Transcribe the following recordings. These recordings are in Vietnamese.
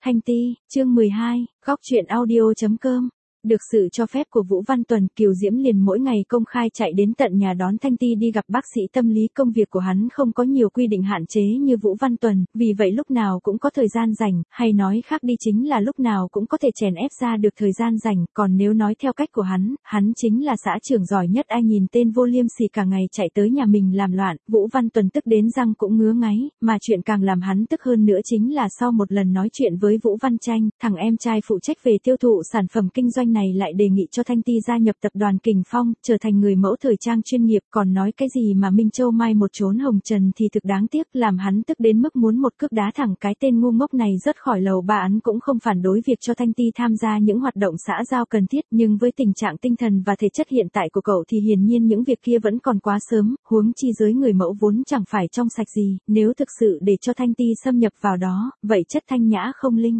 Thanh Ti, chương 12, góc truyện audio.com. Được sự cho phép của Vũ Văn Tuần, Kiều Diễm liền mỗi ngày công khai chạy đến tận nhà đón Thanh Ti đi gặp bác sĩ tâm lý. Công việc của hắn không có nhiều quy định hạn chế như Vũ Văn Tuần, vì vậy lúc nào cũng có thời gian rảnh, hay nói khác đi chính là lúc nào cũng có thể chèn ép ra được thời gian rảnh. Còn nếu nói theo cách của hắn chính là xã trưởng giỏi nhất. Ai nhìn tên vô liêm sỉ cả ngày chạy tới nhà mình làm loạn, Vũ Văn Tuần tức đến răng cũng ngứa ngáy, mà chuyện càng làm hắn tức hơn nữa chính là sau một lần nói chuyện với Vũ Văn Tranh, thằng em trai phụ trách về tiêu thụ sản phẩm kinh doanh này lại đề nghị cho Thanh Ti gia nhập tập đoàn Kình Phong, trở thành người mẫu thời trang chuyên nghiệp. Còn nói cái gì mà Minh Châu mai một trốn hồng trần thì thực đáng tiếc, làm hắn tức đến mức muốn một cước đá thẳng cái tên ngu ngốc này rớt khỏi lầu ba. Hắn cũng không phản đối việc cho Thanh Ti tham gia những hoạt động xã giao cần thiết, nhưng với tình trạng tinh thần và thể chất hiện tại của cậu thì hiển nhiên những việc kia vẫn còn quá sớm, huống chi giới người mẫu vốn chẳng phải trong sạch gì, nếu thực sự để cho Thanh Ti xâm nhập vào đó, vậy chất thanh nhã không linh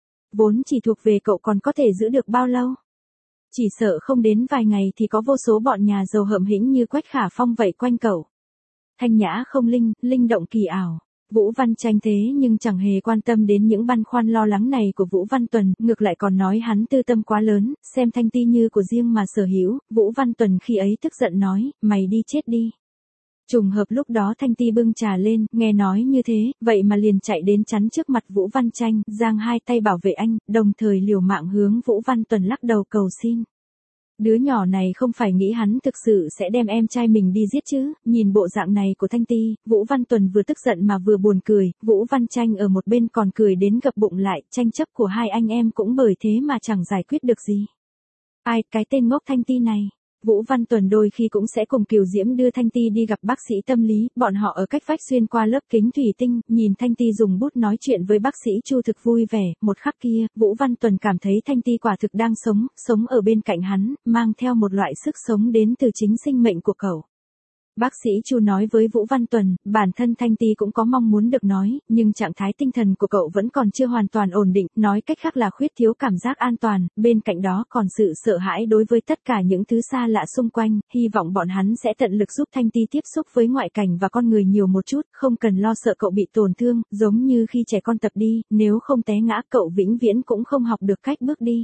vốn chỉ thuộc về cậu còn có thể giữ được bao lâu? Chỉ sợ không đến vài ngày thì có vô số bọn nhà giàu hợm hĩnh như Quách Khả Phong vậy quanh cậu. Thanh nhã không linh, linh động kỳ ảo. Vũ Văn Tranh thế nhưng chẳng hề quan tâm đến những băn khoăn lo lắng này của Vũ Văn Tuần, ngược lại còn nói hắn tư tâm quá lớn, xem Thanh Ti như của riêng mà sở hữu. Vũ Văn Tuần khi ấy tức giận nói, mày đi chết đi. Trùng hợp lúc đó Thanh Ti bưng trà lên, nghe nói như thế, vậy mà liền chạy đến chắn trước mặt Vũ Văn Tranh, giang hai tay bảo vệ anh, đồng thời liều mạng hướng Vũ Văn Tuần lắc đầu cầu xin. Đứa nhỏ này không phải nghĩ hắn thực sự sẽ đem em trai mình đi giết chứ? Nhìn bộ dạng này của Thanh Ti, Vũ Văn Tuần vừa tức giận mà vừa buồn cười. Vũ Văn Tranh ở một bên còn cười đến gập bụng lại, tranh chấp của hai anh em cũng bởi thế mà chẳng giải quyết được gì. Ai, cái tên ngốc Thanh Ti này. Vũ Văn Tuần đôi khi cũng sẽ cùng Kiều Diễm đưa Thanh Ti đi gặp bác sĩ tâm lý, bọn họ ở cách vách xuyên qua lớp kính thủy tinh, nhìn Thanh Ti dùng bút nói chuyện với bác sĩ Chu thực vui vẻ. Một khắc kia, Vũ Văn Tuần cảm thấy Thanh Ti quả thực đang sống ở bên cạnh hắn, mang theo một loại sức sống đến từ chính sinh mệnh của cậu. Bác sĩ Chu nói với Vũ Văn Tuần, bản thân Thanh Ti cũng có mong muốn được nói, nhưng trạng thái tinh thần của cậu vẫn còn chưa hoàn toàn ổn định, nói cách khác là khuyết thiếu cảm giác an toàn, bên cạnh đó còn sự sợ hãi đối với tất cả những thứ xa lạ xung quanh, hy vọng bọn hắn sẽ tận lực giúp Thanh Ti tiếp xúc với ngoại cảnh và con người nhiều một chút, không cần lo sợ cậu bị tổn thương, giống như khi trẻ con tập đi, nếu không té ngã cậu vĩnh viễn cũng không học được cách bước đi.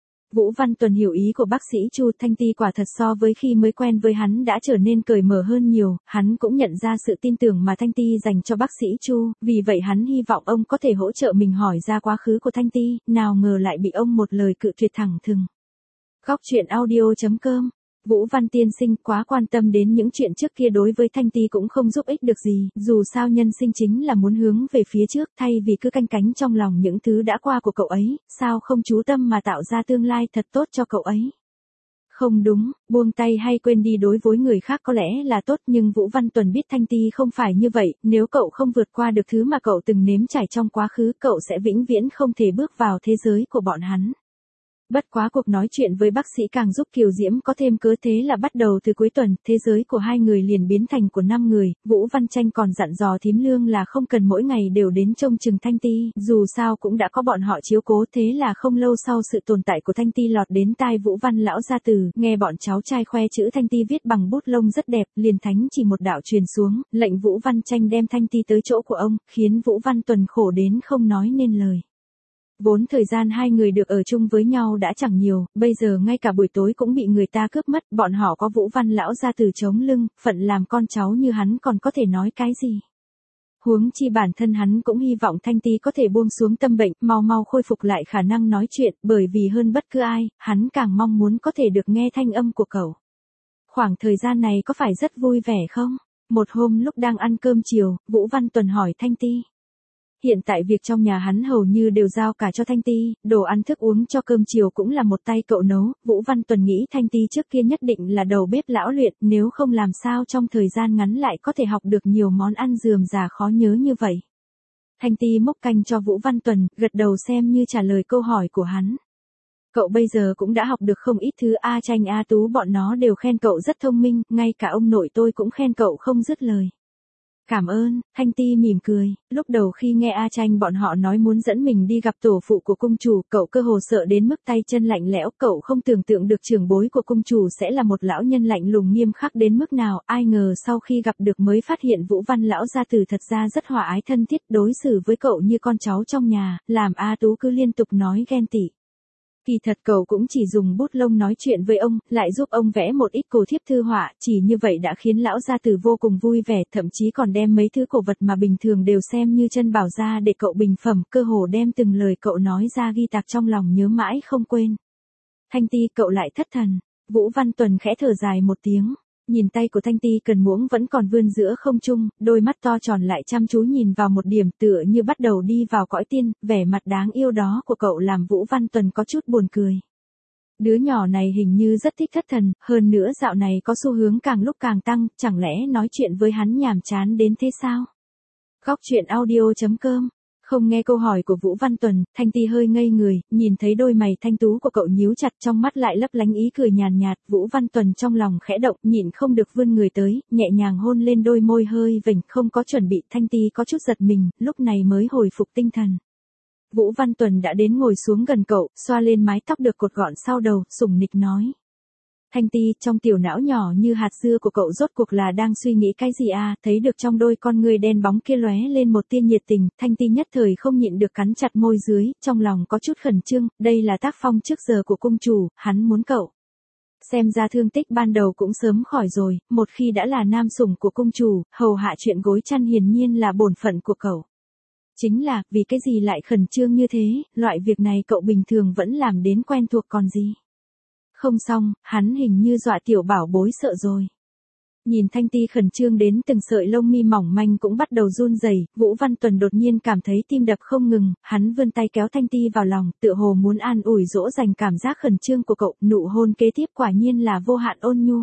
Vũ Văn Tuần hiểu ý của bác sĩ Chu. Thanh Ti quả thật so với khi mới quen với hắn đã trở nên cởi mở hơn nhiều, hắn cũng nhận ra sự tin tưởng mà Thanh Ti dành cho bác sĩ Chu, vì vậy hắn hy vọng ông có thể hỗ trợ mình hỏi ra quá khứ của Thanh Ti, nào ngờ lại bị ông một lời cự tuyệt thẳng thừng. Góc truyện audio.com. Vũ Văn tiên sinh quá quan tâm đến những chuyện trước kia đối với Thanh Ti cũng không giúp ích được gì, dù sao nhân sinh chính là muốn hướng về phía trước, thay vì cứ canh cánh trong lòng những thứ đã qua của cậu ấy, sao không chú tâm mà tạo ra tương lai thật tốt cho cậu ấy. Không đúng, buông tay hay quên đi đối với người khác có lẽ là tốt, nhưng Vũ Văn Tuần biết Thanh Ti không phải như vậy, nếu cậu không vượt qua được thứ mà cậu từng nếm trải trong quá khứ, cậu sẽ vĩnh viễn không thể bước vào thế giới của bọn hắn. Bất quá cuộc nói chuyện với bác sĩ càng giúp Kiều Diễm có thêm cớ, thế là bắt đầu từ cuối tuần, thế giới của hai người liền biến thành của 5 người. Vũ Văn Tranh còn dặn dò thím Lương là không cần mỗi ngày đều đến trông chừng Thanh Ti, dù sao cũng đã có bọn họ chiếu cố. Thế là không lâu sau sự tồn tại của Thanh Ti lọt đến tai Vũ Văn lão gia tử, nghe bọn cháu trai khoe chữ Thanh Ti viết bằng bút lông rất đẹp, liền thánh chỉ một đạo truyền xuống, lệnh Vũ Văn Tranh đem Thanh Ti tới chỗ của ông, khiến Vũ Văn Tuần khổ đến không nói nên lời. Vốn thời gian hai người được ở chung với nhau đã chẳng nhiều, bây giờ ngay cả buổi tối cũng bị người ta cướp mất, bọn họ có Vũ Văn lão gia tử chống lưng, phận làm con cháu như hắn còn có thể nói cái gì. Huống chi bản thân hắn cũng hy vọng Thanh Ti có thể buông xuống tâm bệnh, mau khôi phục lại khả năng nói chuyện, bởi vì hơn bất cứ ai, hắn càng mong muốn có thể được nghe thanh âm của cậu. Khoảng thời gian này có phải rất vui vẻ không? Một hôm lúc đang ăn cơm chiều, Vũ Văn Tuần hỏi Thanh Ti. Hiện tại việc trong nhà hắn hầu như đều giao cả cho Thanh Ti, đồ ăn thức uống cho cơm chiều cũng là một tay cậu nấu. Vũ Văn Tuần nghĩ Thanh Ti trước kia nhất định là đầu bếp lão luyện, nếu không làm sao trong thời gian ngắn lại có thể học được nhiều món ăn rườm rà khó nhớ như vậy. Thanh Ti múc canh cho Vũ Văn Tuần, gật đầu xem như trả lời câu hỏi của hắn. Cậu bây giờ cũng đã học được không ít thứ, A Tranh A Tú bọn nó đều khen cậu rất thông minh, ngay cả ông nội tôi cũng khen cậu không dứt lời. Cảm ơn, Thanh Ti mỉm cười, lúc đầu khi nghe A Tranh bọn họ nói muốn dẫn mình đi gặp tổ phụ của cung chủ, cậu cơ hồ sợ đến mức tay chân lạnh lẽo, cậu không tưởng tượng được trưởng bối của cung chủ sẽ là một lão nhân lạnh lùng nghiêm khắc đến mức nào, ai ngờ sau khi gặp được mới phát hiện Vũ Văn lão gia tử thật ra rất hòa ái thân thiết, đối xử với cậu như con cháu trong nhà, làm A Tú cứ liên tục nói ghen tị. Kỳ thật cậu cũng chỉ dùng bút lông nói chuyện với ông, lại giúp ông vẽ một ít cổ thiếp thư họa, chỉ như vậy đã khiến lão gia tử vô cùng vui vẻ, thậm chí còn đem mấy thứ cổ vật mà bình thường đều xem như chân bảo ra để cậu bình phẩm, cơ hồ đem từng lời cậu nói ra ghi tạc trong lòng nhớ mãi không quên. Thanh Ti, cậu lại thất thần. Vũ Văn Tuần khẽ thở dài một tiếng. Nhìn tay của Thanh Ti cần muỗng vẫn còn vươn giữa không trung, đôi mắt to tròn lại chăm chú nhìn vào một điểm tựa như bắt đầu đi vào cõi tiên, vẻ mặt đáng yêu đó của cậu làm Vũ Văn Tuần có chút buồn cười. Đứa nhỏ này hình như rất thích thất thần, hơn nữa dạo này có xu hướng càng lúc càng tăng, chẳng lẽ nói chuyện với hắn nhàm chán đến thế sao? Góc truyện audio.com. Không nghe câu hỏi của Vũ Văn Tuần, Thanh Ti hơi ngây người, nhìn thấy đôi mày thanh tú của cậu nhíu chặt, trong mắt lại lấp lánh ý cười nhàn nhạt, Vũ Văn Tuần trong lòng khẽ động, nhịn không được vươn người tới, nhẹ nhàng hôn lên đôi môi hơi vểnh, không có chuẩn bị, Thanh Ti có chút giật mình, lúc này mới hồi phục tinh thần. Vũ Văn Tuần đã đến ngồi xuống gần cậu, xoa lên mái tóc được cột gọn sau đầu, sủng nịch nói. Thanh Ti, trong tiểu não nhỏ như hạt dưa của cậu rốt cuộc là đang suy nghĩ cái gì à, thấy được trong đôi con người đen bóng kia lóe lên một tia nhiệt tình, Thanh Ti nhất thời không nhịn được cắn chặt môi dưới, trong lòng có chút khẩn trương, đây là tác phong trước giờ của cung chủ, hắn muốn cậu. Xem ra thương tích ban đầu cũng sớm khỏi rồi, một khi đã là nam sủng của cung chủ, hầu hạ chuyện gối chăn hiển nhiên là bổn phận của cậu. Chính là, vì cái gì lại khẩn trương như thế, loại việc này cậu bình thường vẫn làm đến quen thuộc còn gì. Không xong, hắn hình như dọa tiểu bảo bối sợ rồi. Nhìn Thanh Ti khẩn trương đến từng sợi lông mi mỏng manh cũng bắt đầu run rẩy, Vũ Văn Tuần đột nhiên cảm thấy tim đập không ngừng, hắn vươn tay kéo Thanh Ti vào lòng, tựa hồ muốn an ủi dỗ dành cảm giác khẩn trương của cậu, nụ hôn kế tiếp quả nhiên là vô hạn ôn nhu.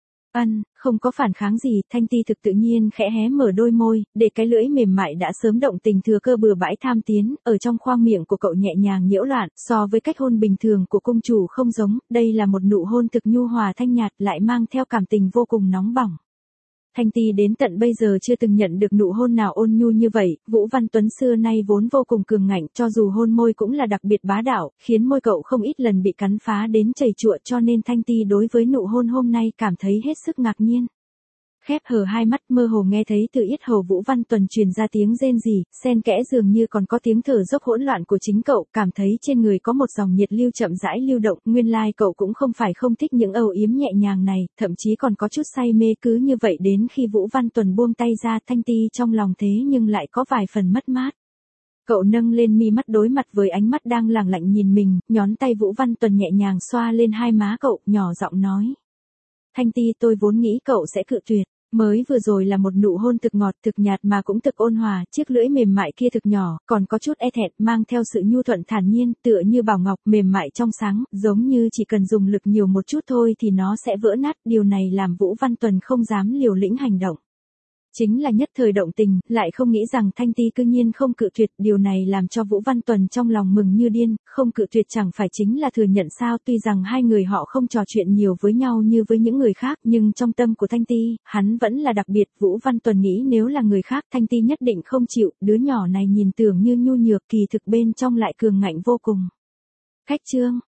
Không có phản kháng gì, Thanh Ti thực tự nhiên khẽ hé mở đôi môi, để cái lưỡi mềm mại đã sớm động tình thừa cơ bừa bãi tham tiến, ở trong khoang miệng của cậu nhẹ nhàng nhiễu loạn, so với cách hôn bình thường của cung chủ không giống, đây là một nụ hôn thực nhu hòa thanh nhạt lại mang theo cảm tình vô cùng nóng bỏng. Thanh Ti đến tận bây giờ chưa từng nhận được nụ hôn nào ôn nhu như vậy, Vũ Văn Tuấn xưa nay vốn vô cùng cường ngạnh, cho dù hôn môi cũng là đặc biệt bá đạo, khiến môi cậu không ít lần bị cắn phá đến chảy chụa, cho nên Thanh Ti đối với nụ hôn hôm nay cảm thấy hết sức ngạc nhiên. Khép hờ hai mắt mơ hồ nghe thấy từ yết hầu Vũ Văn Tuần truyền ra tiếng rên rỉ, xen kẽ dường như còn có tiếng thở dốc hỗn loạn của chính cậu, cảm thấy trên người có một dòng nhiệt lưu chậm rãi lưu động, nguyên lai cậu cũng không phải không thích những âu yếm nhẹ nhàng này, thậm chí còn có chút say mê, cứ như vậy đến khi Vũ Văn Tuần buông tay ra, Thanh Ti trong lòng thế nhưng lại có vài phần mất mát. Cậu nâng lên mi mắt đối mặt với ánh mắt đang lẳng lặng nhìn mình, nhón tay Vũ Văn Tuần nhẹ nhàng xoa lên hai má cậu, nhỏ giọng nói. Thanh Ti, tôi vốn nghĩ cậu sẽ cự tuyệt. Mới vừa rồi là một nụ hôn thực ngọt thực nhạt mà cũng thực ôn hòa, chiếc lưỡi mềm mại kia thực nhỏ, còn có chút e thẹn, mang theo sự nhu thuận thản nhiên, tựa như bảo ngọc mềm mại trong sáng, giống như chỉ cần dùng lực nhiều một chút thôi thì nó sẽ vỡ nát, điều này làm Vũ Văn Tuần không dám liều lĩnh hành động. Chính là nhất thời động tình, lại không nghĩ rằng Thanh Ti cư nhiên không cự tuyệt, điều này làm cho Vũ Văn Tuần trong lòng mừng như điên, không cự tuyệt chẳng phải chính là thừa nhận sao, tuy rằng hai người họ không trò chuyện nhiều với nhau như với những người khác, nhưng trong tâm của Thanh Ti, hắn vẫn là đặc biệt, Vũ Văn Tuần nghĩ nếu là người khác Thanh Ti nhất định không chịu, đứa nhỏ này nhìn tưởng như nhu nhược kỳ thực bên trong lại cường ngạnh vô cùng. Khách chương